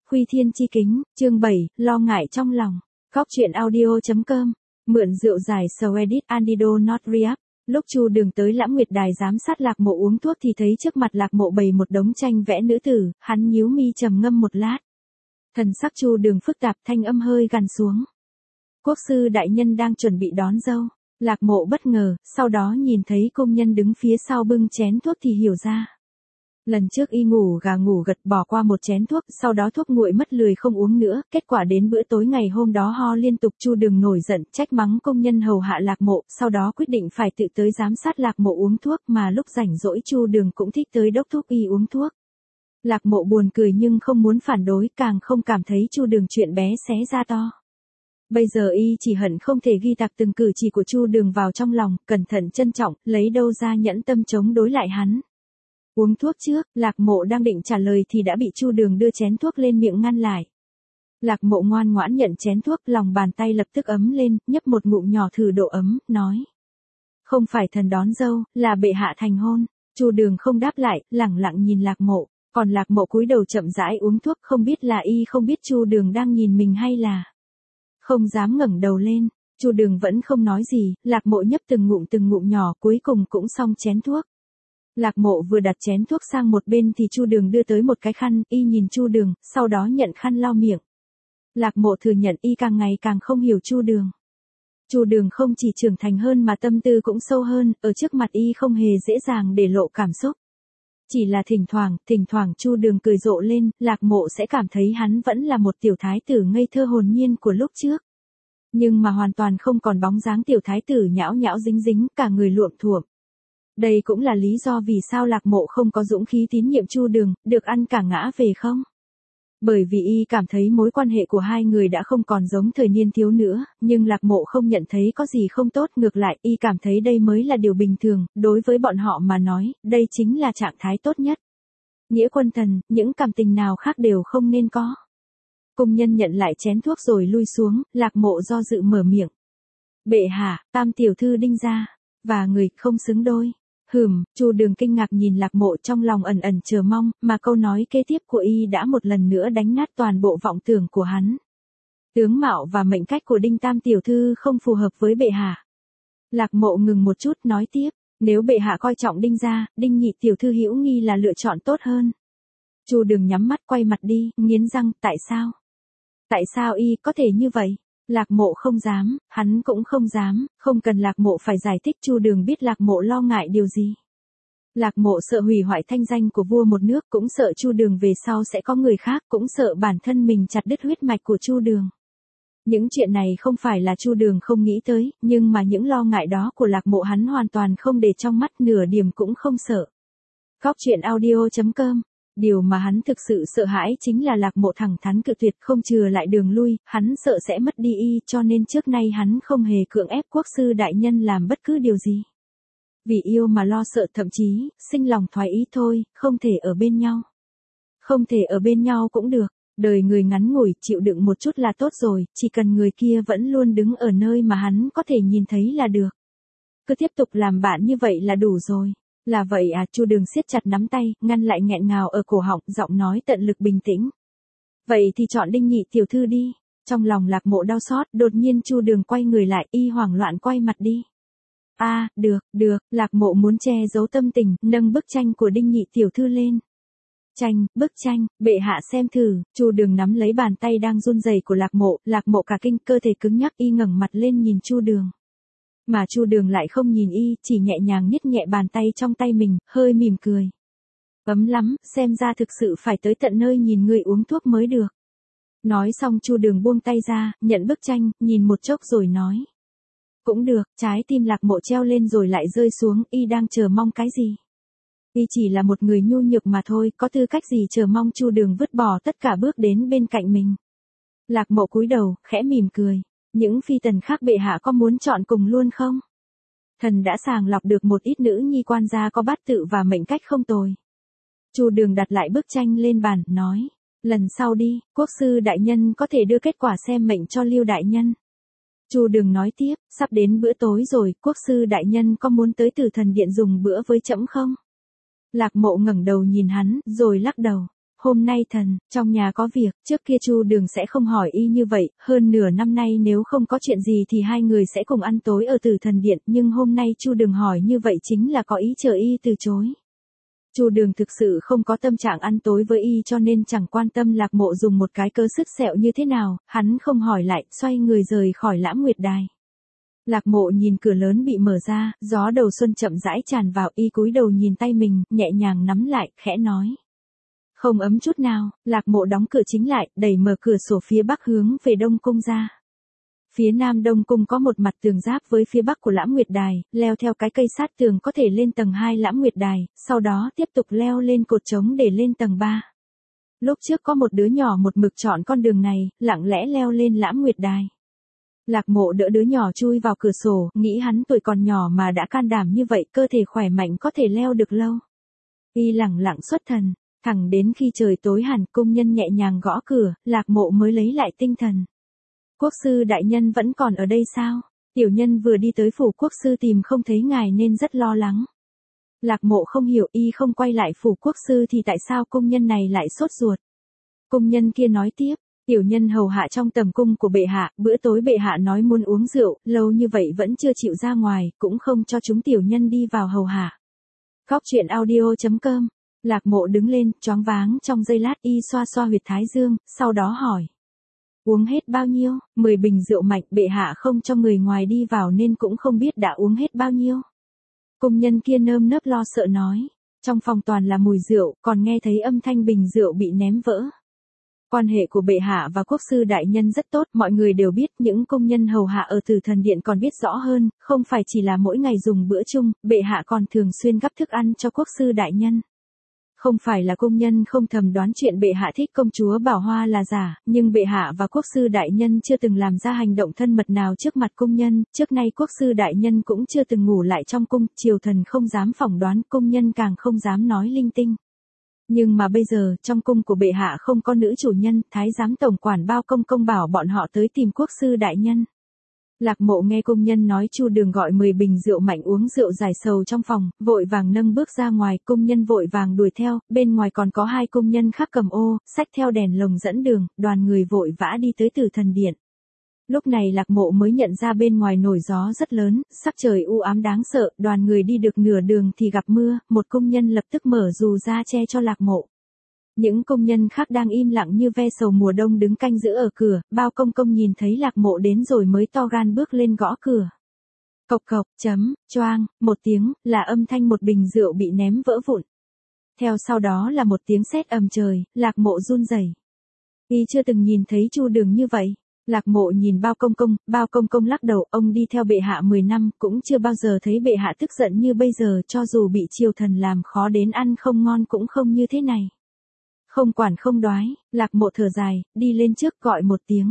Khuy Thiên chi kính, chương 7, lo ngại trong lòng. Góc truyện audio.com, mượn rượu giải Swedish Antido Nordriap. Lúc Chu Đường tới Lãm Nguyệt Đài giám sát Lạc Mộ uống thuốc thì thấy trước mặt Lạc Mộ bày một đống tranh vẽ nữ tử, hắn nhíu mi trầm ngâm một lát. Thần sắc Chu Đường phức tạp, thanh âm hơi gằn xuống. Quốc sư đại nhân đang chuẩn bị đón dâu. Lạc Mộ bất ngờ, sau đó nhìn thấy công nhân đứng phía sau bưng chén thuốc thì hiểu ra. Lần trước y ngủ gà ngủ gật bỏ qua một chén thuốc, sau đó thuốc nguội mất lười không uống nữa, kết quả đến bữa tối ngày hôm đó ho liên tục. Chu Đường nổi giận trách mắng công nhân hầu hạ Lạc Mộ, sau đó quyết định phải tự tới giám sát Lạc Mộ uống thuốc, mà lúc rảnh rỗi Chu Đường cũng thích tới đốc thúc y uống thuốc. Lạc Mộ buồn cười nhưng không muốn phản đối, càng không cảm thấy Chu Đường chuyện bé xé ra to. Bây giờ y chỉ hận không thể ghi tạc từng cử chỉ của Chu Đường vào trong lòng, cẩn thận trân trọng, lấy đâu ra nhẫn tâm chống đối lại hắn. Uống thuốc trước, Lạc Mộ đang định trả lời thì đã bị Chu Đường đưa chén thuốc lên miệng ngăn lại. Lạc Mộ ngoan ngoãn nhận chén thuốc, lòng bàn tay lập tức ấm lên, nhấp một ngụm nhỏ thử độ ấm, nói. Không phải thần đón dâu, là bệ hạ thành hôn. Chu Đường không đáp lại, lẳng lặng nhìn Lạc Mộ, còn Lạc Mộ cúi đầu chậm rãi uống thuốc, không biết là y không biết Chu Đường đang nhìn mình hay là không dám ngẩng đầu lên. Chu Đường vẫn không nói gì, Lạc Mộ nhấp từng ngụm nhỏ, cuối cùng cũng xong chén thuốc. Lạc Mộ vừa đặt chén thuốc sang một bên thì Chu Đường đưa tới một cái khăn, y nhìn Chu Đường, sau đó nhận khăn lau miệng. Lạc Mộ thừa nhận y càng ngày càng không hiểu Chu Đường. Chu Đường không chỉ trưởng thành hơn mà tâm tư cũng sâu hơn, ở trước mặt y không hề dễ dàng để lộ cảm xúc. Chỉ là thỉnh thoảng Chu Đường cười rộ lên, Lạc Mộ sẽ cảm thấy hắn vẫn là một tiểu thái tử ngây thơ hồn nhiên của lúc trước. Nhưng mà hoàn toàn không còn bóng dáng tiểu thái tử nhão nhão dính dính, cả người luộm thuộm. Đây cũng là lý do vì sao Lạc Mộ không có dũng khí tín nhiệm Chu Đường, được ăn cả ngã về không? Bởi vì y cảm thấy mối quan hệ của hai người đã không còn giống thời niên thiếu nữa, nhưng Lạc Mộ không nhận thấy có gì không tốt, ngược lại y cảm thấy đây mới là điều bình thường, đối với bọn họ mà nói, đây chính là trạng thái tốt nhất. Nghĩa quân thần, những cảm tình nào khác đều không nên có. Công nhân nhận lại chén thuốc rồi lui xuống, Lạc Mộ do dự mở miệng. Bệ hạ, tam tiểu thư đinh gia, và người không xứng đôi. Chu Đường kinh ngạc nhìn Lạc Mộ, trong lòng ẩn ẩn chờ mong, mà câu nói kế tiếp của y đã một lần nữa đánh nát toàn bộ vọng tưởng của hắn. Tướng mạo và mệnh cách của Đinh tam tiểu thư không phù hợp với bệ hạ. Lạc Mộ ngừng một chút nói tiếp, nếu bệ hạ coi trọng Đinh gia, Đinh nhị tiểu thư hữu nghi là lựa chọn tốt hơn. Chu Đường nhắm mắt quay mặt đi, nghiến răng, tại sao? Tại sao y có thể như vậy? Lạc Mộ không dám, hắn cũng không dám, không cần Lạc Mộ phải giải thích. Chu Đường biết Lạc Mộ lo ngại điều gì. Lạc Mộ sợ hủy hoại thanh danh của vua một nước, cũng sợ Chu Đường về sau sẽ có người khác, cũng sợ bản thân mình chặt đứt huyết mạch của Chu Đường. Những chuyện này không phải là Chu Đường không nghĩ tới, nhưng mà những lo ngại đó của Lạc Mộ hắn hoàn toàn không để trong mắt, nửa điểm cũng không sợ. Góc truyện audio.com. Điều mà hắn thực sự sợ hãi chính là Lạc Mộ thẳng thắn cự tuyệt, không chừa lại đường lui, hắn sợ sẽ mất đi y, cho nên trước nay hắn không hề cưỡng ép quốc sư đại nhân làm bất cứ điều gì. Vì yêu mà lo sợ, thậm chí sinh lòng thoái ý thôi, không thể ở bên nhau. Không thể ở bên nhau cũng được, đời người ngắn ngủi, chịu đựng một chút là tốt rồi, chỉ cần người kia vẫn luôn đứng ở nơi mà hắn có thể nhìn thấy là được. Cứ tiếp tục làm bạn như vậy là đủ rồi. Là vậy à? Chu Đường siết chặt nắm tay, ngăn lại nghẹn ngào ở cổ họng, giọng nói tận lực bình tĩnh. Vậy thì chọn Đinh nhị tiểu thư đi. Trong lòng Lạc Mộ đau xót, đột nhiên Chu Đường quay người lại, y hoảng loạn quay mặt đi. Được, Lạc Mộ muốn che giấu tâm tình, nâng bức tranh của Đinh nhị tiểu thư lên. Bức tranh, bệ hạ xem thử. Chu Đường nắm lấy bàn tay đang run rẩy của Lạc Mộ cả kinh, cơ thể cứng nhắc, y ngẩng mặt lên nhìn Chu Đường. Mà Chu Đường lại không nhìn y, chỉ nhẹ nhàng nhét nhẹ bàn tay trong tay mình, hơi mỉm cười. Ấm lắm, xem ra thực sự phải tới tận nơi nhìn người uống thuốc mới được. Nói xong Chu Đường buông tay ra, nhận bức tranh, nhìn một chốc rồi nói. Cũng được, trái tim Lạc Mộ treo lên rồi lại rơi xuống, y đang chờ mong cái gì? Y chỉ là một người nhu nhược mà thôi, có tư cách gì chờ mong Chu Đường vứt bỏ tất cả bước đến bên cạnh mình. Lạc Mộ cúi đầu, khẽ mỉm cười. Những phi tần khác bệ hạ có muốn chọn cùng luôn không? Thần đã sàng lọc được một ít nữ nhi quan gia có bát tự và mệnh cách không tồi. Chu Đường đặt lại bức tranh lên bàn, nói. Lần sau đi, quốc sư đại nhân có thể đưa kết quả xem mệnh cho Lưu đại nhân. Chu Đường nói tiếp, sắp đến bữa tối rồi, quốc sư đại nhân có muốn tới Tử Thần Điện dùng bữa với trẫm không? Lạc Mộ ngẩng đầu nhìn hắn, rồi lắc đầu. Hôm nay thần, trong nhà có việc, trước kia Chu Đường sẽ không hỏi y như vậy, hơn nửa năm nay nếu không có chuyện gì thì hai người sẽ cùng ăn tối ở Tử Thần Điện, nhưng hôm nay Chu Đường hỏi như vậy chính là có ý chờ y từ chối. Chu Đường thực sự không có tâm trạng ăn tối với y cho nên chẳng quan tâm Lạc Mộ dùng một cái cơ sứt sẹo như thế nào, hắn không hỏi lại, xoay người rời khỏi Lãm Nguyệt Đài. Lạc Mộ nhìn cửa lớn bị mở ra, gió đầu xuân chậm rãi tràn vào, y cúi đầu nhìn tay mình, nhẹ nhàng nắm lại, khẽ nói. Không ấm chút nào, Lạc Mộ đóng cửa chính lại, đẩy mở cửa sổ phía bắc hướng về Đông Cung ra. Phía nam Đông Cung có một mặt tường giáp với phía bắc của Lãm Nguyệt Đài, leo theo cái cây sát tường có thể lên tầng 2 Lãm Nguyệt Đài, sau đó tiếp tục leo lên cột trống để lên tầng 3. Lúc trước có một đứa nhỏ một mực chọn con đường này, lặng lẽ leo lên Lãm Nguyệt Đài. Lạc Mộ đỡ đứa nhỏ chui vào cửa sổ, nghĩ hắn tuổi còn nhỏ mà đã can đảm như vậy, cơ thể khỏe mạnh có thể leo được lâu. Y lẳng lặng xuất thần, thẳng đến khi trời tối hẳn, công nhân nhẹ nhàng gõ cửa, Lạc Mộ mới lấy lại tinh thần. Quốc sư đại nhân vẫn còn ở đây sao? Tiểu nhân vừa đi tới phủ quốc sư tìm không thấy ngài nên rất lo lắng. Lạc Mộ không hiểu, y không quay lại phủ quốc sư thì tại sao công nhân này lại sốt ruột. Công nhân kia nói tiếp, tiểu nhân hầu hạ trong tầm cung của bệ hạ, bữa tối bệ hạ nói muốn uống rượu, lâu như vậy vẫn chưa chịu ra ngoài, cũng không cho chúng tiểu nhân đi vào hầu hạ. Góc truyện audio.com. Lạc Mộ đứng lên, choáng váng trong giây lát, y xoa xoa huyệt thái dương, sau đó hỏi. Uống hết bao nhiêu? 10 bình rượu mạnh, bệ hạ không cho người ngoài đi vào nên cũng không biết đã uống hết bao nhiêu. Công nhân kia nơm nớp lo sợ nói. Trong phòng toàn là mùi rượu, còn nghe thấy âm thanh bình rượu bị ném vỡ. Quan hệ của bệ hạ và quốc sư đại nhân rất tốt, mọi người đều biết, những công nhân hầu hạ ở Tử Thần Điện còn biết rõ hơn, không phải chỉ là mỗi ngày dùng bữa chung, bệ hạ còn thường xuyên gắp thức ăn cho quốc sư đại nhân. Không phải là công nhân không thầm đoán chuyện bệ hạ thích công chúa Bảo Hoa là giả, nhưng bệ hạ và quốc sư đại nhân chưa từng làm ra hành động thân mật nào trước mặt công nhân, trước nay quốc sư đại nhân cũng chưa từng ngủ lại trong cung, triều thần không dám phỏng đoán, công nhân càng không dám nói linh tinh. Nhưng mà bây giờ, trong cung của bệ hạ không có nữ chủ nhân, thái giám tổng quản Bao Công Công bảo bọn họ tới tìm quốc sư đại nhân. Lạc Mộ nghe công nhân nói Chu Đường gọi 10 bình rượu mạnh uống rượu giải sầu trong phòng, vội vàng nâng bước ra ngoài, công nhân vội vàng đuổi theo, bên ngoài còn có 2 công nhân khác cầm ô, xách theo đèn lồng dẫn đường, đoàn người vội vã đi tới Tử Thần Điện. Lúc này Lạc Mộ mới nhận ra bên ngoài nổi gió rất lớn, sắc trời u ám đáng sợ, đoàn người đi được nửa đường thì gặp mưa, một công nhân lập tức mở dù ra che cho Lạc Mộ. Những công nhân khác đang im lặng như ve sầu mùa đông đứng canh giữ ở cửa, Bao Công Công nhìn thấy Lạc Mộ đến rồi mới to gan bước lên gõ cửa. Cộc cộc, choang, một tiếng, là âm thanh một bình rượu bị ném vỡ vụn. Theo sau đó là một tiếng sét ầm trời, Lạc Mộ run rẩy. Y chưa từng nhìn thấy Chu Đường như vậy. Lạc Mộ nhìn Bao Công Công lắc đầu, ông đi theo bệ hạ 10 năm, cũng chưa bao giờ thấy bệ hạ tức giận như bây giờ, cho dù bị triều thần làm khó đến ăn không ngon cũng không như thế này. Không quản không đoái, Lạc Mộ thở dài, đi lên trước gọi một tiếng.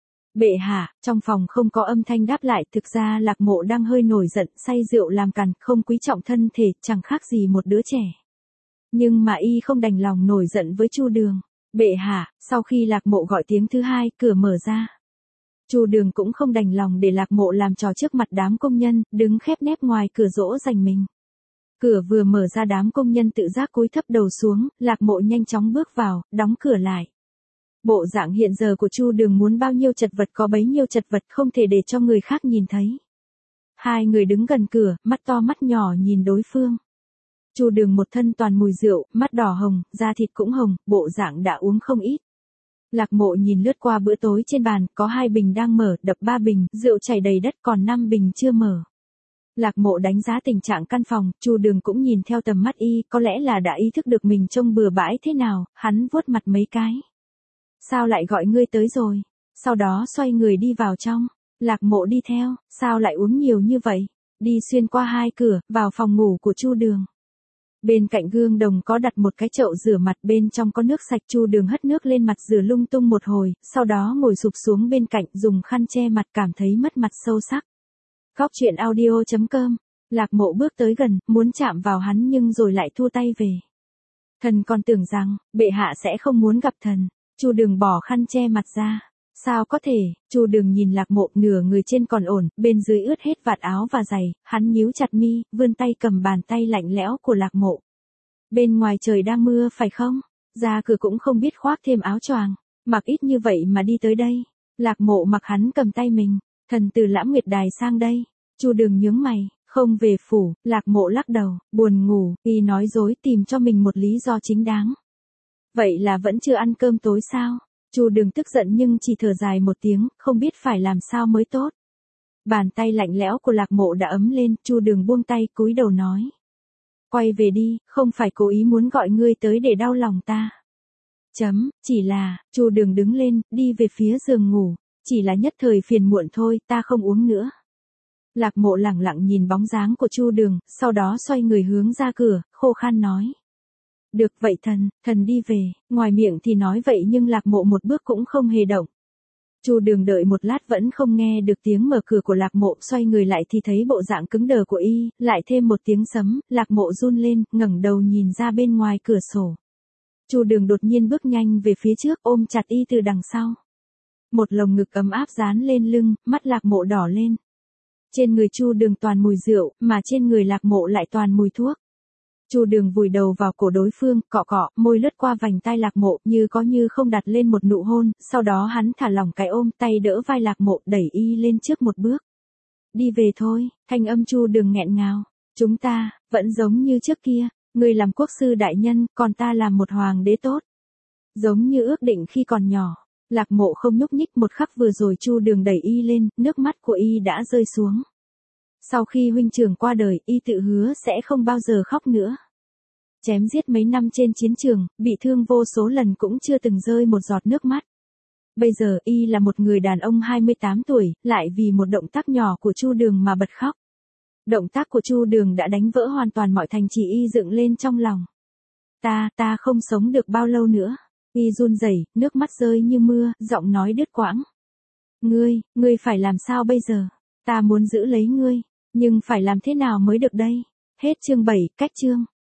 Bệ hạ, trong phòng không có âm thanh đáp lại, thực ra Lạc Mộ đang hơi nổi giận, say rượu làm càn, không quý trọng thân thể, chẳng khác gì một đứa trẻ. Nhưng mà y không đành lòng nổi giận với Chu Đường. Bệ hạ, sau khi Lạc Mộ gọi tiếng thứ 2, cửa mở ra. Chu Đường cũng không đành lòng để Lạc Mộ làm trò trước mặt đám công nhân, đứng khép nép ngoài cửa dỗ dành mình. Cửa vừa mở ra đám công nhân tự giác cúi thấp đầu xuống, Lạc Mộ nhanh chóng bước vào, đóng cửa lại. Bộ dạng hiện giờ của Chu Đường muốn bao nhiêu chật vật có bấy nhiêu chật vật, không thể để cho người khác nhìn thấy. 2 người đứng gần cửa, mắt to mắt nhỏ nhìn đối phương. Chu Đường một thân toàn mùi rượu, mắt đỏ hồng, da thịt cũng hồng, bộ dạng đã uống không ít. Lạc Mộ nhìn lướt qua bữa tối trên bàn, có 2 bình đang mở, đập 3 bình, rượu chảy đầy đất, còn 5 bình chưa mở. Lạc Mộ đánh giá tình trạng căn phòng, Chu Đường cũng nhìn theo tầm mắt y, có lẽ là đã ý thức được mình trông bừa bãi thế nào, hắn vuốt mặt mấy cái. Sao lại gọi ngươi tới rồi? Sau đó xoay người đi vào trong. Lạc Mộ đi theo, sao lại uống nhiều như vậy? Đi xuyên qua 2 cửa, vào phòng ngủ của Chu Đường. Bên cạnh gương đồng có đặt một cái chậu rửa mặt, bên trong có nước sạch, Chu Đường hất nước lên mặt rửa lung tung một hồi, sau đó ngồi sụp xuống bên cạnh dùng khăn che mặt, cảm thấy mất mặt sâu sắc. Góc truyện audio.com. Lạc Mộ bước tới gần, muốn chạm vào hắn nhưng rồi lại thua tay về. Thần còn tưởng rằng, bệ hạ sẽ không muốn gặp thần. Chu Đường bỏ khăn che mặt ra. Sao có thể? Chu Đường nhìn Lạc Mộ, nửa người trên còn ổn, bên dưới ướt hết vạt áo và giày, hắn nhíu chặt mi, vươn tay cầm bàn tay lạnh lẽo của Lạc Mộ. Bên ngoài trời đang mưa phải không? Ra cửa cũng không biết khoác thêm áo choàng, mặc ít như vậy mà đi tới đây. Lạc Mộ mặc hắn cầm tay mình, thần từ Lãm Nguyệt Đài sang đây. Chu Đường nhướng mày, không về phủ. Lạc Mộ lắc đầu, buồn ngủ, y nói dối tìm cho mình một lý do chính đáng. Vậy là vẫn chưa ăn cơm tối sao? Chu Đường tức giận nhưng chỉ thở dài một tiếng, không biết phải làm sao mới tốt. Bàn tay lạnh lẽo của Lạc Mộ đã ấm lên, Chu Đường buông tay, cúi đầu nói. Quay về đi, không phải cố ý muốn gọi ngươi tới để đau lòng ta. Chỉ là, Chu Đường đứng lên, đi về phía giường ngủ, chỉ là nhất thời phiền muộn thôi, ta không uống nữa. Lạc Mộ lẳng lặng nhìn bóng dáng của Chu Đường, sau đó xoay người hướng ra cửa, khô khan nói. Được vậy thần đi về, ngoài miệng thì nói vậy nhưng Lạc Mộ một bước cũng không hề động. Chu Đường đợi một lát vẫn không nghe được tiếng mở cửa của Lạc Mộ, xoay người lại thì thấy bộ dạng cứng đờ của y, lại thêm một tiếng sấm, Lạc Mộ run lên, ngẩng đầu nhìn ra bên ngoài cửa sổ. Chu Đường đột nhiên bước nhanh về phía trước, ôm chặt y từ đằng sau. Một lồng ngực ấm áp dán lên lưng, mắt Lạc Mộ đỏ lên. Trên người Chu Đường toàn mùi rượu, mà trên người Lạc Mộ lại toàn mùi thuốc. Chu Đường vùi đầu vào cổ đối phương, cọ cọ, môi lướt qua vành tai Lạc Mộ, như có như không đặt lên một nụ hôn, sau đó hắn thả lỏng cái ôm, tay đỡ vai Lạc Mộ, đẩy y lên trước một bước. Đi về thôi, thanh âm Chu Đường nghẹn ngào. Chúng ta, vẫn giống như trước kia, ngươi làm quốc sư đại nhân, còn ta làm một hoàng đế tốt. Giống như ước định khi còn nhỏ. Lạc Mộ không nhúc nhích, một khắc vừa rồi Chu Đường đẩy y lên, nước mắt của y đã rơi xuống. Sau khi huynh trưởng qua đời, y tự hứa sẽ không bao giờ khóc nữa. Chém giết mấy năm trên chiến trường, bị thương vô số lần cũng chưa từng rơi một giọt nước mắt. Bây giờ y là một người đàn ông 28 tuổi, lại vì một động tác nhỏ của Chu Đường mà bật khóc. Động tác của Chu Đường đã đánh vỡ hoàn toàn mọi thành trì y dựng lên trong lòng. Ta không sống được bao lâu nữa. Y run rẩy, nước mắt rơi như mưa, giọng nói đứt quãng. Ngươi phải làm sao bây giờ? Ta muốn giữ lấy ngươi, nhưng phải làm thế nào mới được đây? Hết chương 7, cách chương.